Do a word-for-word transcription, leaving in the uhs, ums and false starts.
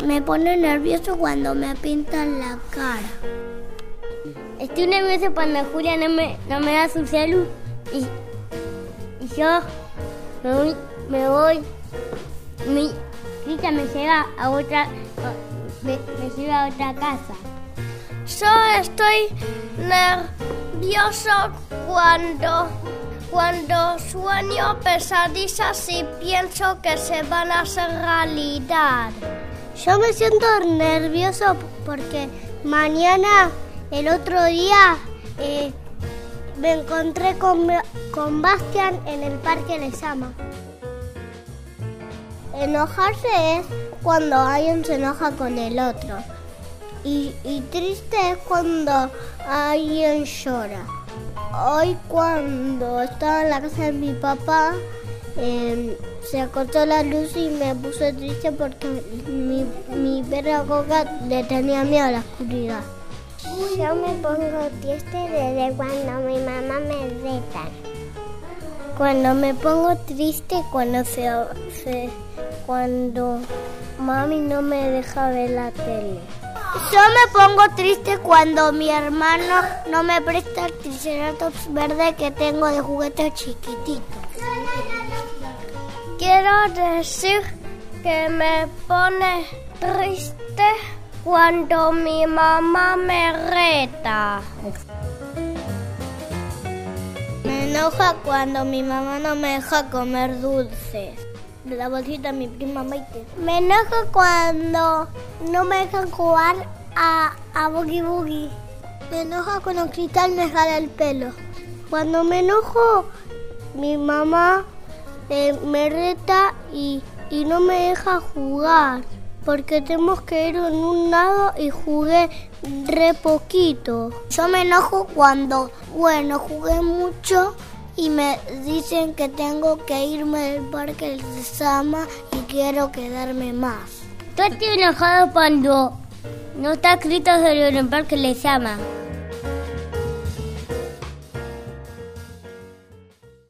me pone nervioso cuando me pintan la cara. Estoy nervioso cuando Julia no me, no me da su celu y, y yo me voy, me voy, mi hija me lleva a otra, me, me lleva a otra casa. Yo estoy nervioso cuando, cuando sueño pesadillas y pienso que se van a hacer realidad. Yo me siento nervioso porque mañana, el otro día, eh, me encontré con, con Bastian en el Parque Lezama. Enojarse es cuando alguien se enoja con el otro. Y, y triste es cuando alguien llora. Hoy cuando estaba en la casa de mi papá, eh, se cortó la luz y me puse triste porque mi, mi perra Coca le tenía miedo a la oscuridad. Yo me pongo triste desde cuando mi mamá me reta. Cuando me pongo triste cuando se, se cuando mami no me deja ver la tele. Yo me pongo triste cuando mi hermano no me presta el triceratops verde que tengo de juguete chiquitito. Quiero decir que me pone triste cuando mi mamá me reta. Me enoja cuando mi mamá no me deja comer dulces. De la bolsita de mi prima Maite. Me enojo cuando no me dejan jugar a, a Boogie Boogie. Me enoja cuando Cristal me jala el pelo. Cuando me enojo, mi mamá eh, me reta y, y no me deja jugar. Porque tenemos que ir en un lado y jugué re poquito. Yo me enojo cuando, bueno, jugué mucho y me dicen que tengo que irme del Parque Lezama y quiero quedarme más. Yo estoy enojado cuando no está escrito sobre el Parque Lezama.